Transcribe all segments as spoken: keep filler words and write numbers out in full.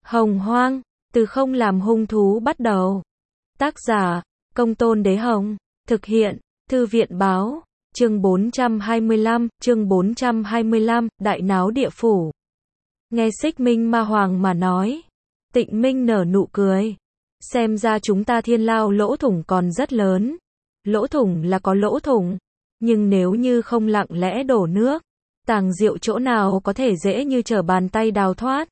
Hồng Hoang, từ không làm hung thú bắt đầu. Tác giả, Công Tôn Đế Hồng. Thực hiện, Thư viện báo. Chương bốn trăm hai mươi lăm, chương bốn trăm hai mươi lăm, Đại náo địa phủ. Nghe Xích Minh Ma Hoàng mà nói. Tịnh Minh nở nụ cười. Xem ra chúng ta thiên lao lỗ thủng còn rất lớn. Lỗ thủng là có lỗ thủng. Nhưng nếu như không lặng lẽ đổ nước, tàng diệu chỗ nào có thể dễ như trở bàn tay đào thoát.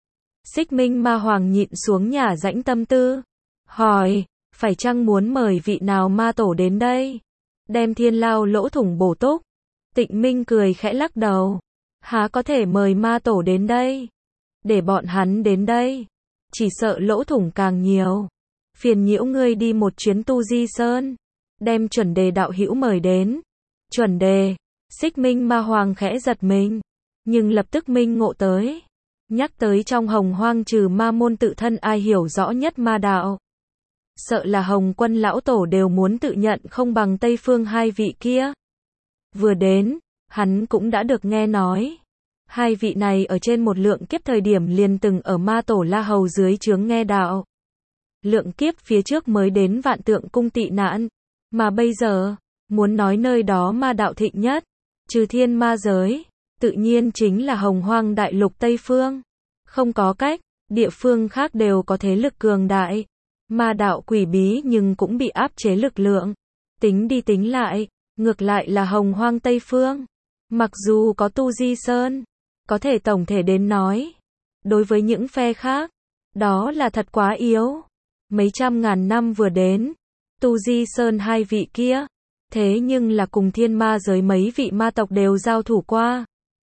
Xích Minh Ma Hoàng nhịn xuống nhả rãnh tâm tư. Hỏi, phải chăng muốn mời vị nào ma tổ đến đây? Đem thiên lao lỗ thủng bổ túc. Tịnh Minh cười khẽ lắc đầu. Há có thể mời ma tổ đến đây? Để bọn hắn đến đây. Chỉ sợ lỗ thủng càng nhiều. Phiền nhiễu ngươi đi một chuyến Tu Di Sơn. Đem chuẩn đề đạo hữu mời đến. Chuẩn đề. Xích Minh Ma Hoàng khẽ giật mình. Nhưng lập tức minh ngộ tới. Nhắc tới trong Hồng Hoang trừ ma môn tự thân ai hiểu rõ nhất ma đạo. Sợ là Hồng Quân lão tổ đều muốn tự nhận không bằng Tây Phương hai vị kia. Vừa đến, hắn cũng đã được nghe nói. Hai vị này ở trên một lượng kiếp thời điểm liền từng ở ma tổ La Hầu dưới trướng nghe đạo. Lượng kiếp phía trước mới đến Vạn Tượng cung tị nạn. Mà bây giờ, muốn nói nơi đó ma đạo thịnh nhất, trừ thiên ma giới, tự nhiên chính là Hồng Hoang đại lục Tây Phương. Không có cách, địa phương khác đều có thế lực cường đại. Ma đạo quỷ bí nhưng cũng bị áp chế lực lượng. Tính đi tính lại, ngược lại là Hồng Hoang Tây Phương. Mặc dù có Tu Di Sơn, có thể tổng thể đến nói. Đối với những phe khác, đó là thật quá yếu. Mấy trăm ngàn năm vừa đến, Tu Di Sơn hai vị kia, thế nhưng là cùng thiên ma giới mấy vị ma tộc đều giao thủ qua.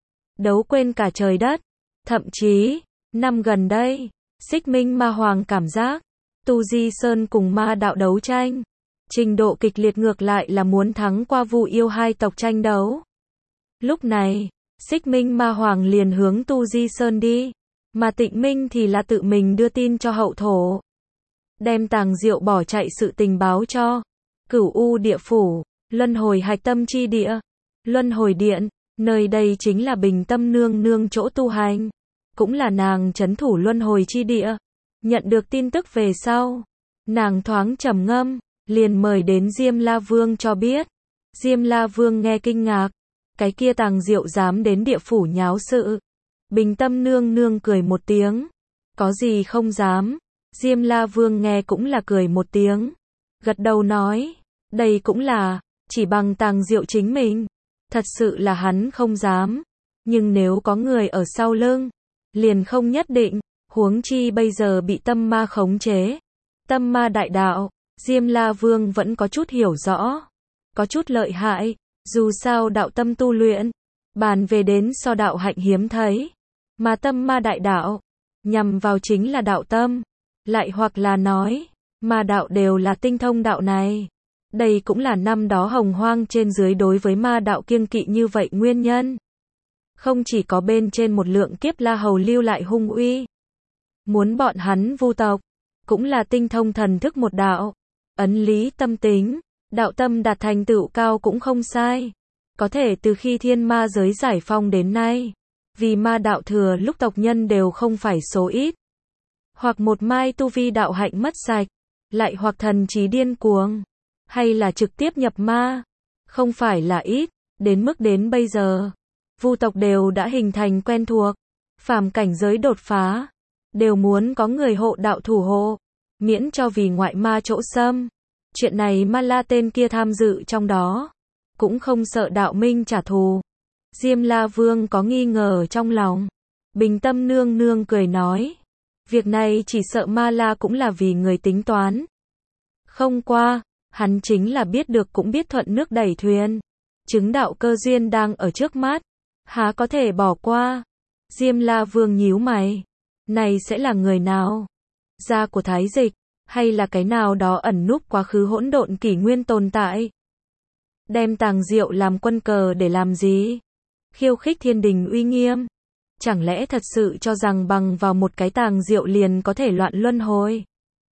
Đấu quên cả trời đất. Thậm chí, năm gần đây, Xích Minh Ma Hoàng cảm giác, Tu Di Sơn cùng ma đạo đấu tranh. Trình độ kịch liệt ngược lại là muốn thắng qua Vu Yêu hai tộc tranh đấu. Lúc này, Xích Minh Ma Hoàng liền hướng Tu Di Sơn đi. Mà Tịnh Minh thì là tự mình đưa tin cho hậu thổ. Đem tàng diệu bỏ chạy sự tình báo cho. Cửu U địa phủ, luân hồi hạch tâm chi địa. Luân hồi điện, nơi đây chính là Bình Tâm nương nương chỗ tu hành. Cũng là nàng trấn thủ luân hồi chi địa. Nhận được tin tức về sau, nàng thoáng trầm ngâm, liền mời đến Diêm La Vương cho biết. Diêm La Vương nghe kinh ngạc, cái kia tàng diệu dám đến địa phủ nháo sự. Bình Tâm nương nương cười một tiếng, có gì không dám. Diêm La Vương nghe cũng là cười một tiếng, gật đầu nói, đây cũng là, chỉ bằng tàng diệu chính mình, thật sự là hắn không dám. Nhưng nếu có người ở sau lưng, liền không nhất định. Huống chi bây giờ bị tâm ma khống chế. Tâm ma đại đạo, Diêm La Vương vẫn có chút hiểu rõ. Có chút lợi hại, dù sao đạo tâm tu luyện. Bàn về đến so đạo hạnh hiếm thấy. Mà tâm ma đại đạo, nhằm vào chính là đạo tâm. Lại hoặc là nói, ma đạo đều là tinh thông đạo này. Đây cũng là năm đó Hồng Hoang trên dưới đối với ma đạo kiêng kỵ như vậy nguyên nhân. Không chỉ có bên trên một lượng kiếp La Hầu lưu lại hung uy. Muốn bọn hắn vu tộc, cũng là tinh thông thần thức một đạo, ấn lý tâm tính, đạo tâm đạt thành tựu cao cũng không sai. Có thể từ khi thiên ma giới giải phong đến nay, vì ma đạo thừa lúc tộc nhân đều không phải số ít. Hoặc một mai tu vi đạo hạnh mất sạch, lại hoặc thần trí điên cuồng, hay là trực tiếp nhập ma, không phải là ít, đến mức đến bây giờ, vu tộc đều đã hình thành quen thuộc, phàm cảnh giới đột phá. Đều muốn có người hộ đạo thủ hộ, miễn cho vì ngoại ma chỗ xâm. Chuyện này Ma La tên kia tham dự trong đó, cũng không sợ đạo minh trả thù. Diêm La Vương có nghi ngờ trong lòng. Bình Tâm nương nương cười nói, việc này chỉ sợ Ma La cũng là vì người tính toán. Không qua, hắn chính là biết được cũng biết thuận nước đẩy thuyền. Chứng đạo cơ duyên đang ở trước mắt, há có thể bỏ qua. Diêm La Vương nhíu mày. Này sẽ là người nào? Gia của Thái Dịch, hay là cái nào đó ẩn núp quá khứ hỗn độn kỷ nguyên tồn tại? Đem tàng diệu làm quân cờ để làm gì? Khiêu khích thiên đình uy nghiêm. Chẳng lẽ thật sự cho rằng bằng vào một cái tàng diệu liền có thể loạn luân hồi?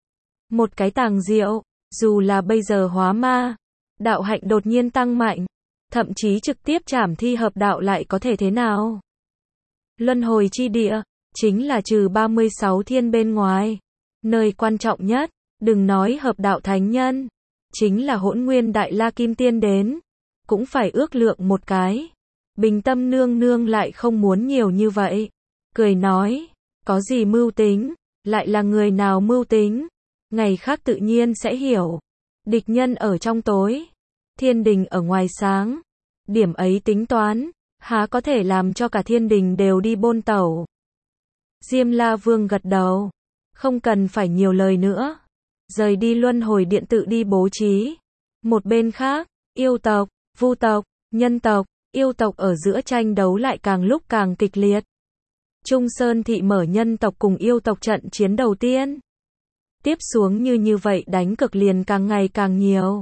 Một cái tàng diệu, dù là bây giờ hóa ma, đạo hạnh đột nhiên tăng mạnh, thậm chí trực tiếp trảm thi hợp đạo lại có thể thế nào? Luân hồi chi địa, chính là trừ ba mươi sáu thiên bên ngoài. Nơi quan trọng nhất, đừng nói hợp đạo thánh nhân, chính là hỗn nguyên đại la kim tiên đến, cũng phải ước lượng một cái. Bình tâm nương nương lại không muốn nhiều như vậy. Cười nói, có gì mưu tính, lại là người nào mưu tính, ngày khác tự nhiên sẽ hiểu. Địch nhân ở trong tối, thiên đình ở ngoài sáng. Điểm ấy tính toán, há có thể làm cho cả thiên đình đều đi bôn tẩu. Diêm La Vương gật đầu, không cần phải nhiều lời nữa. Rời đi luân hồi điện tự đi bố trí. Một bên khác, yêu tộc, vu tộc, nhân tộc, yêu tộc ở giữa tranh đấu lại càng lúc càng kịch liệt. Trung Sơn Thị mở nhân tộc cùng yêu tộc trận chiến đầu tiên. Tiếp xuống như như vậy đánh cực liền càng ngày càng nhiều.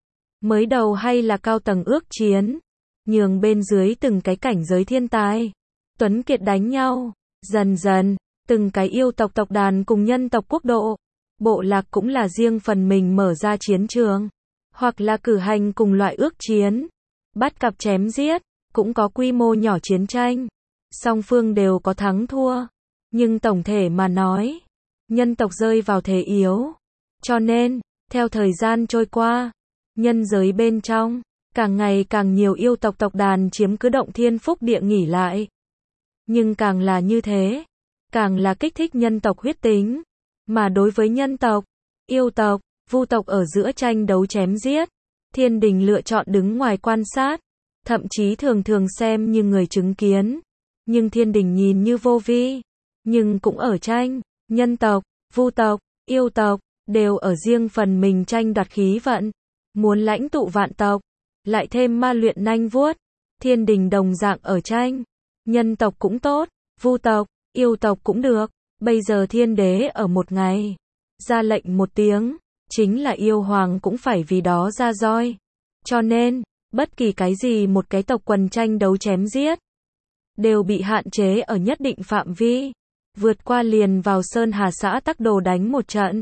Mới đầu hay là cao tầng ước chiến, nhường bên dưới từng cái cảnh giới thiên tài, tuấn kiệt đánh nhau. Dần dần, từng cái yêu tộc tộc đàn cùng nhân tộc quốc độ, bộ lạc cũng là riêng phần mình mở ra chiến trường, hoặc là cử hành cùng loại ước chiến, bắt cặp chém giết, cũng có quy mô nhỏ chiến tranh. Song phương đều có thắng thua, nhưng tổng thể mà nói, nhân tộc rơi vào thế yếu. Cho nên, theo thời gian trôi qua, nhân giới bên trong, càng ngày càng nhiều yêu tộc tộc đàn chiếm cứ động thiên phúc địa nghỉ lại. Nhưng càng là như thế, càng là kích thích nhân tộc huyết tính. Mà đối với nhân tộc, yêu tộc, vu tộc ở giữa tranh đấu chém giết, thiên đình lựa chọn đứng ngoài quan sát, thậm chí thường thường xem như người chứng kiến. Nhưng thiên đình nhìn như vô vi, nhưng cũng ở tranh. Nhân tộc, vu tộc, yêu tộc, đều ở riêng phần mình tranh đoạt khí vận, muốn lãnh tụ vạn tộc, lại thêm ma luyện nanh vuốt. Thiên đình đồng dạng ở tranh. Nhân tộc cũng tốt, vu tộc, yêu tộc cũng được. Bây giờ thiên đế ở một ngày, ra lệnh một tiếng, chính là yêu hoàng cũng phải vì đó ra roi. Cho nên, bất kỳ cái gì một cái tộc quần tranh đấu chém giết, đều bị hạn chế ở nhất định phạm vi. Vượt qua liền vào Sơn Hà xã Tắc Đồ đánh một trận.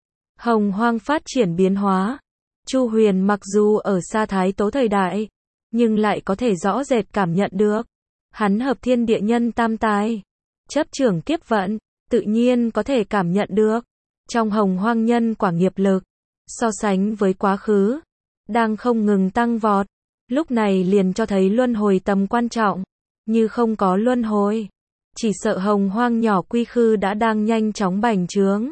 Hồng Hoang phát triển biến hóa. Chu Huyền mặc dù ở xa Thái Tố thời đại, nhưng lại có thể rõ rệt cảm nhận được. Hắn hợp thiên địa nhân tam tài, chấp trưởng kiếp vận, tự nhiên có thể cảm nhận được. Trong Hồng Hoang nhân quả nghiệp lực, so sánh với quá khứ, đang không ngừng tăng vọt. Lúc này liền cho thấy luân hồi tầm quan trọng. Như không có luân hồi, chỉ sợ Hồng Hoang nhỏ quy khư đã đang nhanh chóng bành trướng.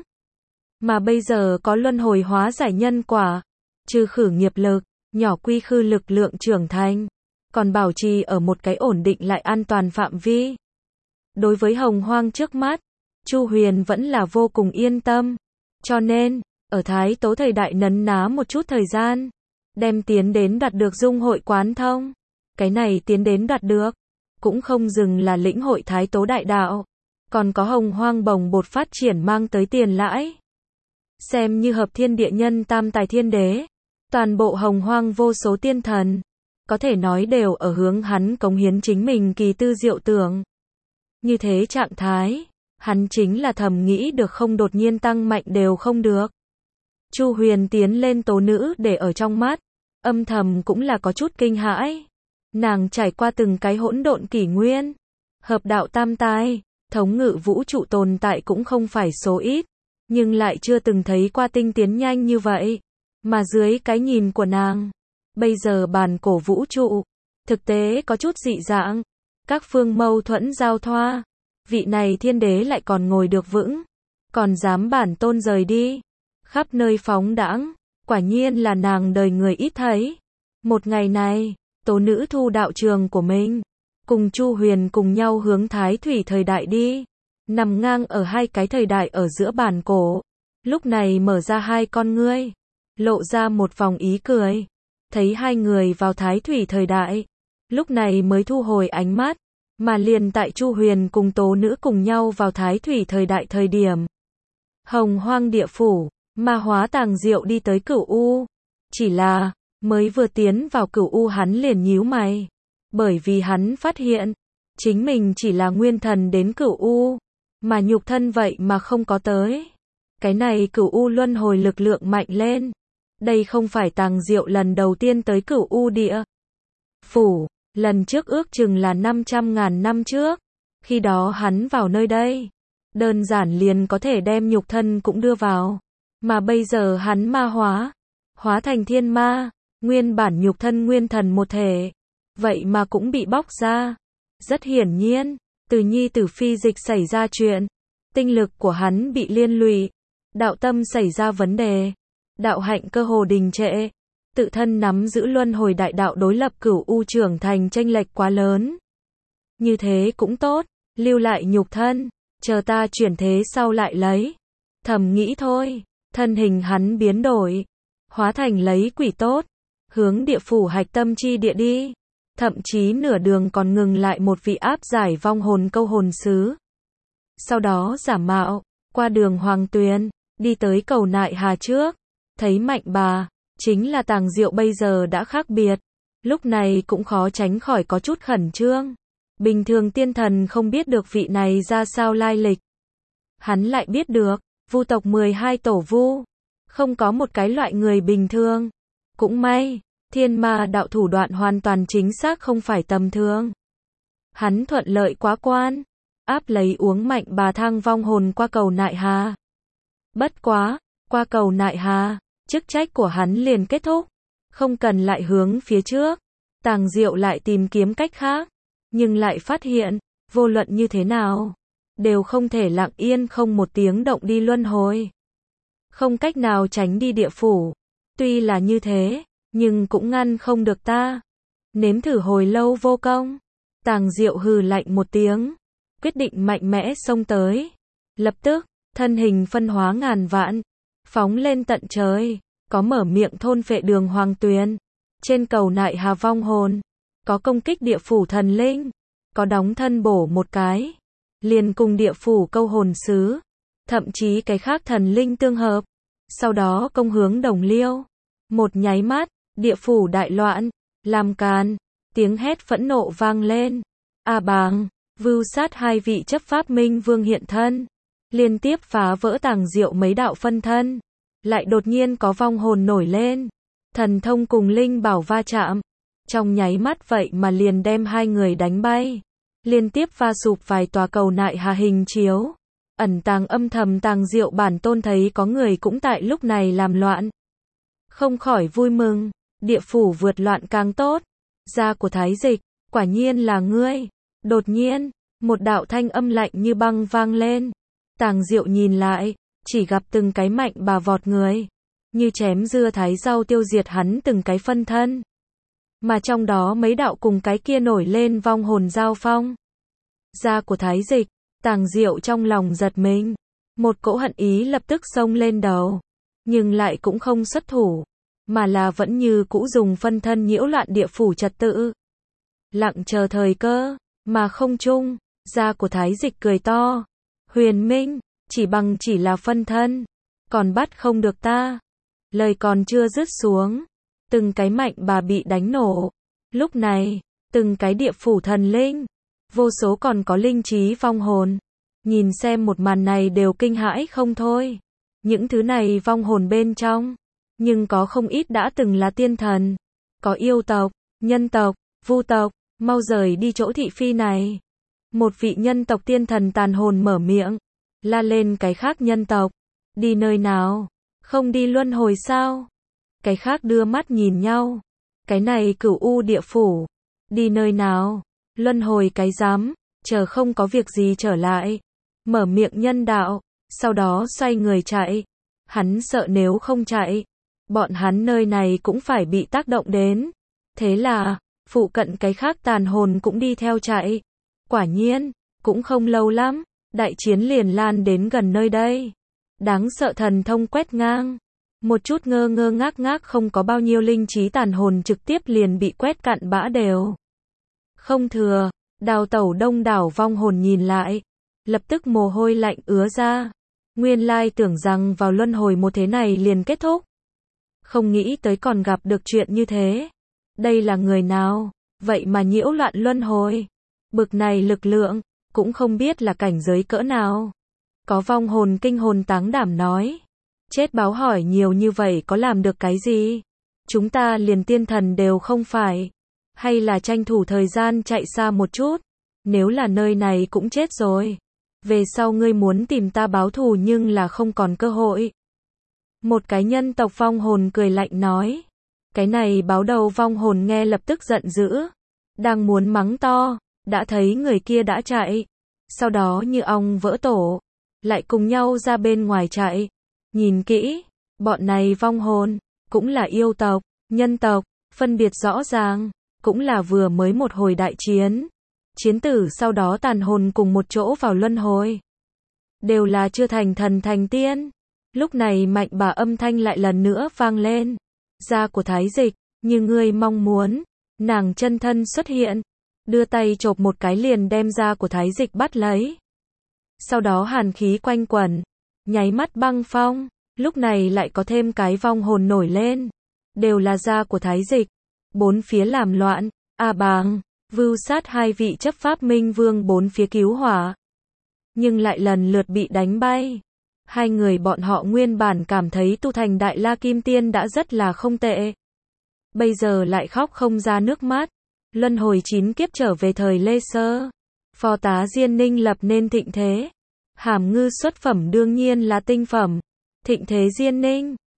Mà bây giờ có luân hồi hóa giải nhân quả, trừ khử nghiệp lực, nhỏ quy khư lực lượng trưởng thành, còn bảo trì ở một cái ổn định lại an toàn phạm vi. Đối với Hồng Hoang trước mắt, Chu Huyền vẫn là vô cùng yên tâm. Cho nên, ở Thái Tố thời đại nấn ná một chút thời gian, đem tiến đến đạt được dung hội quán thông. Cái này tiến đến đạt được, cũng không dừng là lĩnh hội Thái Tố đại đạo, còn có Hồng Hoang bồng bột phát triển mang tới tiền lãi. Xem như hợp thiên địa nhân tam tài thiên đế, toàn bộ Hồng Hoang vô số tiên thần, có thể nói đều ở hướng hắn cống hiến chính mình kỳ tư diệu tưởng. Như thế trạng thái, hắn chính là thầm nghĩ được không đột nhiên tăng mạnh đều không được. Chu Huyền tiến lên tố nữ để ở trong mắt, âm thầm cũng là có chút kinh hãi. Nàng trải qua từng cái hỗn độn kỷ nguyên, hợp đạo tam tài, thống ngự vũ trụ tồn tại cũng không phải số ít, nhưng lại chưa từng thấy qua tinh tiến nhanh như vậy. Mà dưới cái nhìn của nàng, bây giờ bản cổ vũ trụ, thực tế có chút dị dạng, các phương mâu thuẫn giao thoa, vị này thiên đế lại còn ngồi được vững, còn dám bản tôn rời đi, khắp nơi phóng đãng, quả nhiên là nàng đời người ít thấy. Một ngày này, tố nữ thu đạo trường của mình, cùng Chu Huyền cùng nhau hướng Thái Thủy thời đại đi, nằm ngang ở hai cái thời đại ở giữa bản cổ, lúc này mở ra hai con ngươi, lộ ra một vòng ý cười, thấy hai người vào Thái Thủy thời đại, lúc này mới thu hồi ánh mắt, mà liền tại Chu Huyền cùng tố nữ cùng nhau vào Thái Thủy thời đại thời điểm. Hồng Hoang địa phủ, ma hóa tàng diệu đi tới Cửu U, chỉ là, mới vừa tiến vào Cửu U hắn liền nhíu mày, bởi vì hắn phát hiện, chính mình chỉ là nguyên thần đến Cửu U, mà nhục thân vậy mà không có tới. Cái này Cửu U luân hồi lực lượng mạnh lên, đây không phải tàng diệu lần đầu tiên tới Cửu U địa phủ, lần trước ước chừng là năm trăm ngàn năm trước, Khi đó hắn vào nơi đây, đơn giản liền có thể đem nhục thân cũng đưa vào. Mà bây giờ hắn ma hóa, hóa thành thiên ma, nguyên bản nhục thân nguyên thần một thể, vậy mà cũng bị bóc ra. Rất hiển nhiên, từ nhi tử phi dịch xảy ra chuyện, tinh lực của hắn bị liên lụy, đạo tâm xảy ra vấn đề, đạo hạnh cơ hồ đình trệ, tự thân nắm giữ luân hồi đại đạo đối lập cửu u trưởng thành chênh lệch quá lớn. Như thế cũng tốt, lưu lại nhục thân, chờ ta chuyển thế sau lại lấy. Thầm nghĩ thôi, thân hình hắn biến đổi, hóa thành lấy quỷ tốt, hướng địa phủ hạch tâm chi địa đi. Thậm chí nửa đường còn ngừng lại một vị áp giải vong hồn câu hồn sứ. Sau đó giả mạo, qua đường Hoàng Tuyền, đi tới cầu Nại Hà trước, thấy Mạnh Bà, chính là Tàng Diệu bây giờ đã khác biệt, lúc này cũng khó tránh khỏi có chút khẩn trương. Bình thường tiên thần không biết được vị này ra sao lai lịch. Hắn lại biết được, Vu tộc mười hai tổ vu, không có một cái loại người bình thường. Cũng may, thiên ma đạo thủ đoạn hoàn toàn chính xác không phải tầm thường. Hắn thuận lợi quá quan, áp lấy uống Mạnh Bà thang vong hồn qua cầu Nại Hà. Bất quá, qua cầu Nại Hà, chức trách của hắn liền kết thúc, không cần lại hướng phía trước. Tàng Diệu lại tìm kiếm cách khác, nhưng lại phát hiện, vô luận như thế nào, đều không thể lặng yên không một tiếng động đi luân hồi. Không cách nào tránh đi địa phủ. Tuy là như thế, nhưng cũng ngăn không được ta. Nếm thử hồi lâu vô công. Tàng Diệu hừ lạnh một tiếng, quyết định mạnh mẽ xông tới. Lập tức, thân hình phân hóa ngàn vạn, phóng lên tận trời, có mở miệng thôn phệ đường Hoàng Tuyền, trên cầu Nại Hà vong hồn, có công kích địa phủ thần linh, có đóng thân bổ một cái, liền cùng địa phủ câu hồn sứ, thậm chí cái khác thần linh tương hợp, sau đó công hướng Đồng Liêu. Một nháy mắt, địa phủ đại loạn, làm càn, tiếng hét phẫn nộ vang lên. A Bàng, Vưu Sát hai vị chấp pháp minh vương hiện thân, liên tiếp phá vỡ Tàng Diệu mấy đạo phân thân, lại đột nhiên có vong hồn nổi lên, thần thông cùng linh bảo va chạm, trong nháy mắt vậy mà liền đem hai người đánh bay, liên tiếp va sụp vài tòa cầu Nại Hà hình chiếu. Ẩn tàng âm thầm Tàng Diệu bản tôn thấy có người cũng tại lúc này làm loạn, không khỏi vui mừng, địa phủ vượt loạn càng tốt. Da của Thái Dịch, quả nhiên là ngươi. Đột nhiên, một đạo thanh âm lạnh như băng vang lên. Tàng Diệu nhìn lại, chỉ gặp từng cái Mạnh Bà vọt người, như chém dưa thái rau tiêu diệt hắn từng cái phân thân. Mà trong đó mấy đạo cùng cái kia nổi lên vong hồn giao phong. Da của Thái Dịch, Tàng Diệu trong lòng giật mình, một cỗ hận ý lập tức xông lên đầu, nhưng lại cũng không xuất thủ, mà là vẫn như cũ dùng phân thân nhiễu loạn địa phủ trật tự. Lặng chờ thời cơ, mà không chung, da của Thái Dịch cười to. Huyền Minh, chỉ bằng chỉ là phân thân, còn bắt không được ta. Lời còn chưa dứt xuống, từng cái Mạnh Bà bị đánh nổ. Lúc này, từng cái địa phủ thần linh, vô số còn có linh trí vong hồn, nhìn xem một màn này đều kinh hãi không thôi. Những thứ này vong hồn bên trong, nhưng có không ít đã từng là tiên thần, có yêu tộc, nhân tộc, vu tộc, mau rời đi chỗ thị phi này. Một vị nhân tộc tiên thần tàn hồn mở miệng, la lên cái khác nhân tộc, đi nơi nào, không đi luân hồi sao? Cái khác đưa mắt nhìn nhau, cái này cửu u địa phủ, đi nơi nào, luân hồi cái dám, chờ không có việc gì trở lại, mở miệng nhân đạo, sau đó xoay người chạy. Hắn sợ nếu không chạy, bọn hắn nơi này cũng phải bị tác động đến. Thế là, phụ cận cái khác tàn hồn cũng đi theo chạy. Quả nhiên, cũng không lâu lắm, đại chiến liền lan đến gần nơi đây. Đáng sợ thần thông quét ngang. Một chút ngơ ngơ ngác ngác không có bao nhiêu linh trí tàn hồn trực tiếp liền bị quét cạn bã đều. Không thừa, đào tẩu đông đảo vong hồn nhìn lại, lập tức mồ hôi lạnh ứa ra. Nguyên lai tưởng rằng vào luân hồi một thế này liền kết thúc. Không nghĩ tới còn gặp được chuyện như thế. Đây là người nào, vậy mà nhiễu loạn luân hồi. Bực này lực lượng, cũng không biết là cảnh giới cỡ nào. Có vong hồn kinh hồn táng đảm nói. Chết báo hỏi nhiều như vậy có làm được cái gì? Chúng ta liền tiên thần đều không phải. Hay là tranh thủ thời gian chạy xa một chút. nếu là nơi này cũng chết rồi. Về sau ngươi muốn tìm ta báo thù nhưng là không còn cơ hội. Một cái nhân tộc vong hồn cười lạnh nói. Cái này báo đầu vong hồn nghe lập tức giận dữ. Đang muốn mắng to, đã thấy người kia đã chạy. Sau đó như ong vỡ tổ, lại cùng nhau ra bên ngoài chạy. Nhìn kỹ, bọn này vong hồn, cũng là yêu tộc, nhân tộc, phân biệt rõ ràng, cũng là vừa mới một hồi đại chiến. Chiến tử sau đó tàn hồn cùng một chỗ vào luân hồi. Đều là chưa thành thần thành tiên. Lúc này mạnh bà âm thanh lại lần nữa vang lên. Da của Thái Dịch, như ngươi mong muốn. Nàng chân thân xuất hiện, đưa tay chộp một cái liền đem da của Thái Dịch bắt lấy. Sau đó hàn khí quanh quẩn, nháy mắt băng phong, lúc này lại có thêm cái vong hồn nổi lên. Đều là da của Thái Dịch. Bốn phía làm loạn, A Bàng, Vưu Sát hai vị chấp pháp minh vương bốn phía cứu hỏa. Nhưng lại lần lượt bị đánh bay. Hai người bọn họ nguyên bản cảm thấy tu thành Đại La Kim Tiên đã rất là không tệ. Bây giờ lại khóc không ra nước mắt. Luân hồi chín kiếp trở về thời Lê Sơ. Phó tá Diên Ninh lập nên thịnh thế. Hàm ngư xuất phẩm đương nhiên là tinh phẩm. Thịnh thế Diên Ninh,